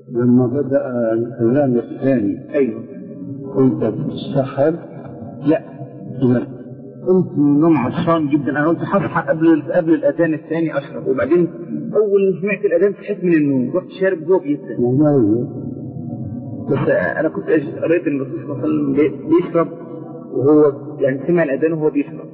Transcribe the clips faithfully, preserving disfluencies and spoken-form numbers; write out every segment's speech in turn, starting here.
لما بدأ الأذان الثاني أيوه قلت تتسحر؟ لا لا قمت من النوم عطشان جدا. أنا قلت هصحى قبل قبل الأذان الثاني أشرب، وبعدين أول ما سمعت الأذان صحيت من النوم رحت شارب جوه جدا. بس أنا كنت قريت إن الرسول صلى الله عليه وسلم بيشرب وهو يعني سمع الأذان وهو بيشرب.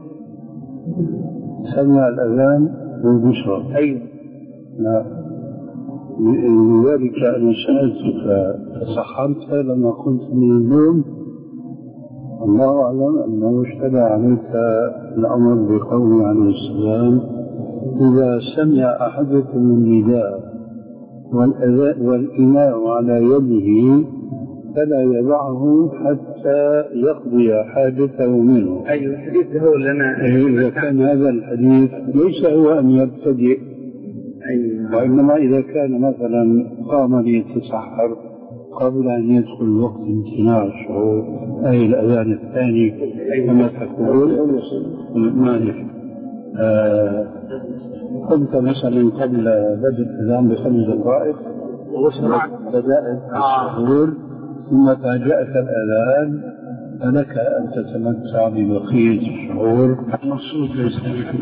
سمع الأذان وهو بيشرب؟ أيوه. لا لذلك أنا سألتك تسحرت لما كنت من النوم. الله أعلم أنه اشتبه عليك الأمر بقوله عليه السلام: إذا سمع أحدكم النداء والإناء على يده فلا يضعه حتى يقضي حاجته منه. أيوه الحديث ده هو اللي أنا إذا كان هذا الحديث ليس هو أن يبتدئ. أيوه. وإنما إذا كان مثلا قام ليتسحر قبل أن يدخل وقت امتناع الشعور أي الأذان الثاني كما تقول مالك، آه كنت مثلا قبل بدء الأذان بخمس دقائق بدأت الشعور ثم فاجأك الأذان فلك أن تتمتع ببقية الشعور. المقصود ليس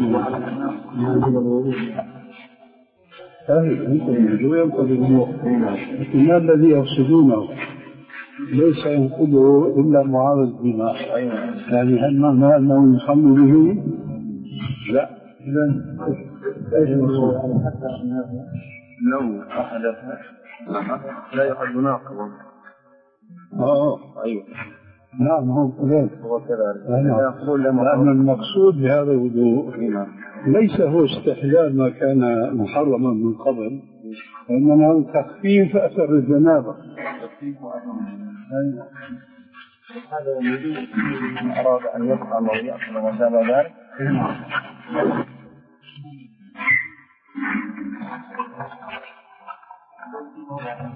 أنت الوجوه ينقض الوضوء، لكن الذي يقصدونه ليس ينقضه إلا معارض دماء. يعني هل معنى أنه يصلي به؟ لا. إذن إيش المقصود؟ حتى أنه لو أحدث لا يقض ناقضا. آه أيوه نعم هو كذلك. هو كذلك. لأن المقصود بهذا الوضوء ليس هو استحلال ما كان محرما من قبل، وإنما تخفيف أثر الجنابة. هذا يجوز من أراد أن يفعل أو يأكل وما شابه ذلك.